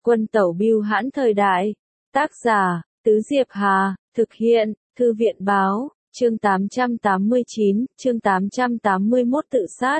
Quân tẩu bưu hãn thời đại. Tác giả, Tứ Diệp Hà, thực hiện, Thư viện báo, chương 889, chương 881 tự sát.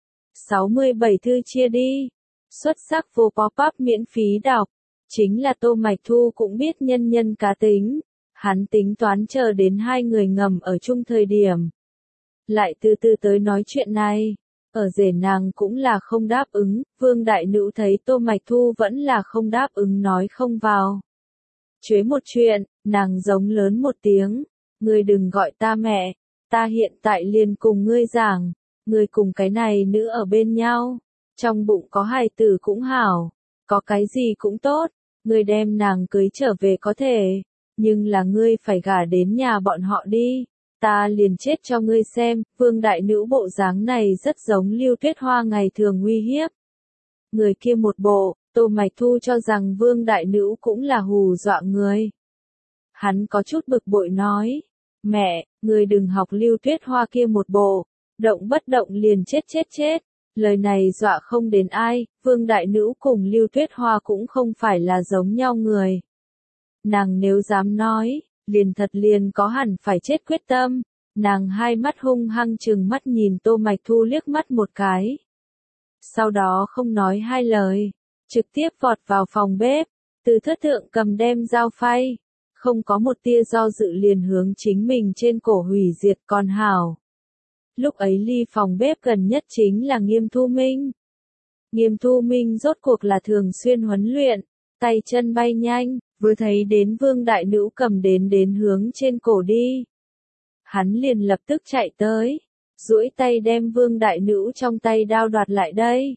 67 thư chia đi. Xuất sắc vô pop-up miễn phí đọc. Chính là Tô Mạch Thu cũng biết nhân nhân cá tính. Hắn tính toán chờ đến hai người ngầm ở chung thời điểm. Lại từ từ tới nói chuyện này. Ở rể nàng cũng là không đáp ứng, Vương Đại Nữ thấy Tô Mạch Thu vẫn là không đáp ứng nói không vào. Chế một chuyện, nàng giống lớn một tiếng, ngươi đừng gọi ta mẹ, ta hiện tại liền cùng ngươi giảng, ngươi cùng cái này nữ ở bên nhau, trong bụng có hài tử cũng hảo, có cái gì cũng tốt, ngươi đem nàng cưới trở về có thể, nhưng là ngươi phải gả đến nhà bọn họ đi. Ta liền chết cho ngươi xem, Vương Đại Nữ bộ dáng này rất giống Lưu Tuyết Hoa ngày thường uy hiếp. Người kia một bộ, Tô Mạch Thu cho rằng Vương Đại Nữ cũng là hù dọa người. Hắn có chút bực bội nói, mẹ, ngươi đừng học Lưu Tuyết Hoa kia một bộ, động bất động liền chết. Lời này dọa không đến ai, Vương Đại Nữ cùng Lưu Tuyết Hoa cũng không phải là giống nhau người. Nàng nếu dám nói, liền có hẳn phải chết quyết tâm, nàng hai mắt hung hăng trừng mắt nhìn Tô Mạch Thu liếc mắt một cái. Sau đó không nói hai lời, trực tiếp vọt vào phòng bếp, từ thất thượng cầm đem dao phay, không có một tia do dự liền hướng chính mình trên cổ hủy diệt con hảo. Lúc ấy ly phòng bếp gần nhất chính là Nghiêm Thu Minh. Nghiêm Thu Minh rốt cuộc là thường xuyên huấn luyện, tay chân bay nhanh. Vừa thấy đến Vương Đại Nữ cầm đến hướng trên cổ đi. Hắn liền lập tức chạy tới, duỗi tay đem Vương Đại Nữ trong tay đao đoạt lại đây.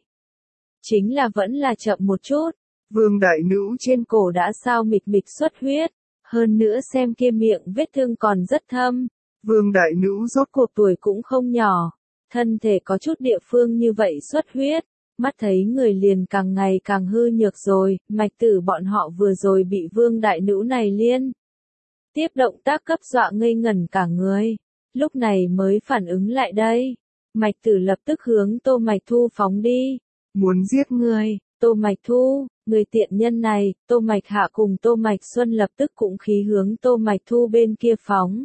Chính là vẫn là chậm một chút, Vương Đại Nữ trên cổ đã sao mịch xuất huyết, hơn nữa xem kia miệng vết thương còn rất thâm. Vương Đại Nữ rốt cuộc tuổi cũng không nhỏ, thân thể có chút địa phương như vậy xuất huyết. Mắt thấy người liền càng ngày càng hư nhược rồi, Mạch Tử bọn họ vừa rồi bị Vương Đại Nữ này liên tiếp động tác cấp dọa ngây ngẩn cả người, lúc này mới phản ứng lại đây. Mạch Tử lập tức hướng Tô Mạch Thu phóng đi, muốn giết người. Tô Mạch Thu, người tiện nhân này. Tô Mạch Hạ cùng Tô Mạch Xuân lập tức cũng khí hướng Tô Mạch Thu bên kia phóng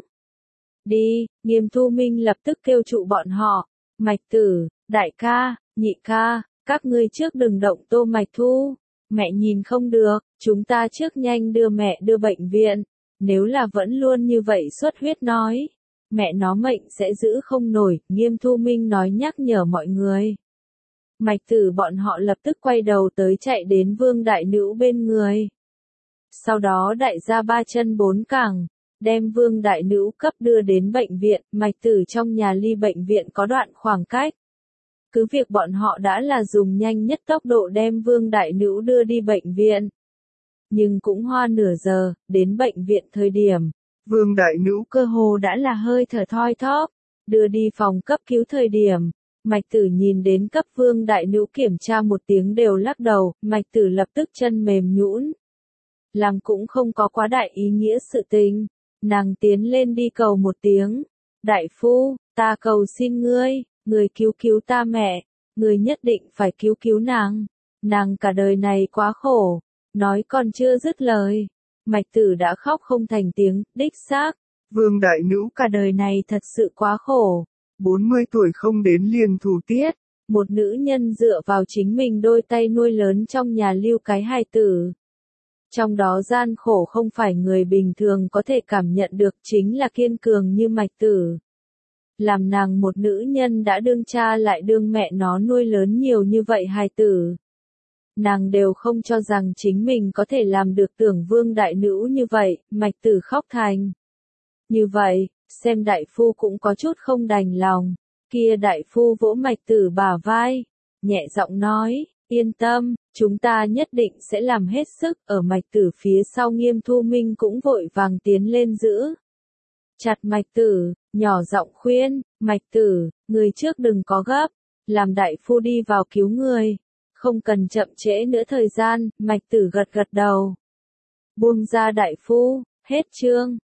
đi. Nghiêm Thu Minh lập tức kêu trụ bọn họ, Mạch Tử, đại ca, nhị ca, các ngươi trước đừng động Tô Mạch Thu, mẹ nhìn không được, chúng ta trước nhanh đưa mẹ đưa bệnh viện, nếu là vẫn luôn như vậy xuất huyết nói, mẹ nó mệnh sẽ giữ không nổi. Nghiêm Thu Minh nói nhắc nhở mọi người. Mạch Tử bọn họ lập tức quay đầu tới chạy đến Vương Đại Nữ bên người. Sau đó đại gia ba chân bốn cẳng, đem Vương Đại Nữ cấp đưa đến bệnh viện. Mạch Tử trong nhà ly bệnh viện có đoạn khoảng cách. Cứ việc bọn họ đã là dùng nhanh nhất tốc độ đem Vương Đại Nữ đưa đi bệnh viện. Nhưng cũng hoa nửa giờ, đến bệnh viện thời điểm, Vương Đại Nữ cơ hồ đã là hơi thở thoi thóp, đưa đi phòng cấp cứu thời điểm. Mạch Tử nhìn đến cấp Vương Đại Nữ kiểm tra một tiếng đều lắc đầu, Mạch Tử lập tức chân mềm nhũn. Làm cũng không có quá đại ý nghĩa sự tình, nàng tiến lên đi cầu một tiếng, đại phu, ta cầu xin ngươi. Người cứu ta mẹ, người nhất định phải cứu nàng cả đời này quá khổ, nói còn chưa dứt lời. Mạch Tử đã khóc không thành tiếng, đích xác, Vương Đại Nữ cả đời này thật sự quá khổ, 40 tuổi không đến liền thủ tiết, một nữ nhân dựa vào chính mình đôi tay nuôi lớn trong nhà lưu cái hài tử. Trong đó gian khổ không phải người bình thường có thể cảm nhận được, chính là kiên cường như Mạch Tử. Làm nàng một nữ nhân đã đương cha lại đương mẹ nó nuôi lớn nhiều như vậy hài tử. Nàng đều không cho rằng chính mình có thể làm được tưởng Vương Đại Nữ như vậy. Mạch Tử khóc thành như vậy, xem đại phu cũng có chút không đành lòng. Kia đại phu vỗ Mạch Tử bả vai, nhẹ giọng nói, yên tâm, chúng ta nhất định sẽ làm hết sức. Ở Mạch Tử phía sau Nghiêm Thu Minh cũng vội vàng tiến lên giữ chặt Mạch Tử, nhỏ giọng khuyên, Mạch Tử, người trước đừng có gấp, làm đại phu đi vào cứu người, không cần chậm trễ nữa thời gian. Mạch Tử gật đầu, buông ra đại phu. Hết chương.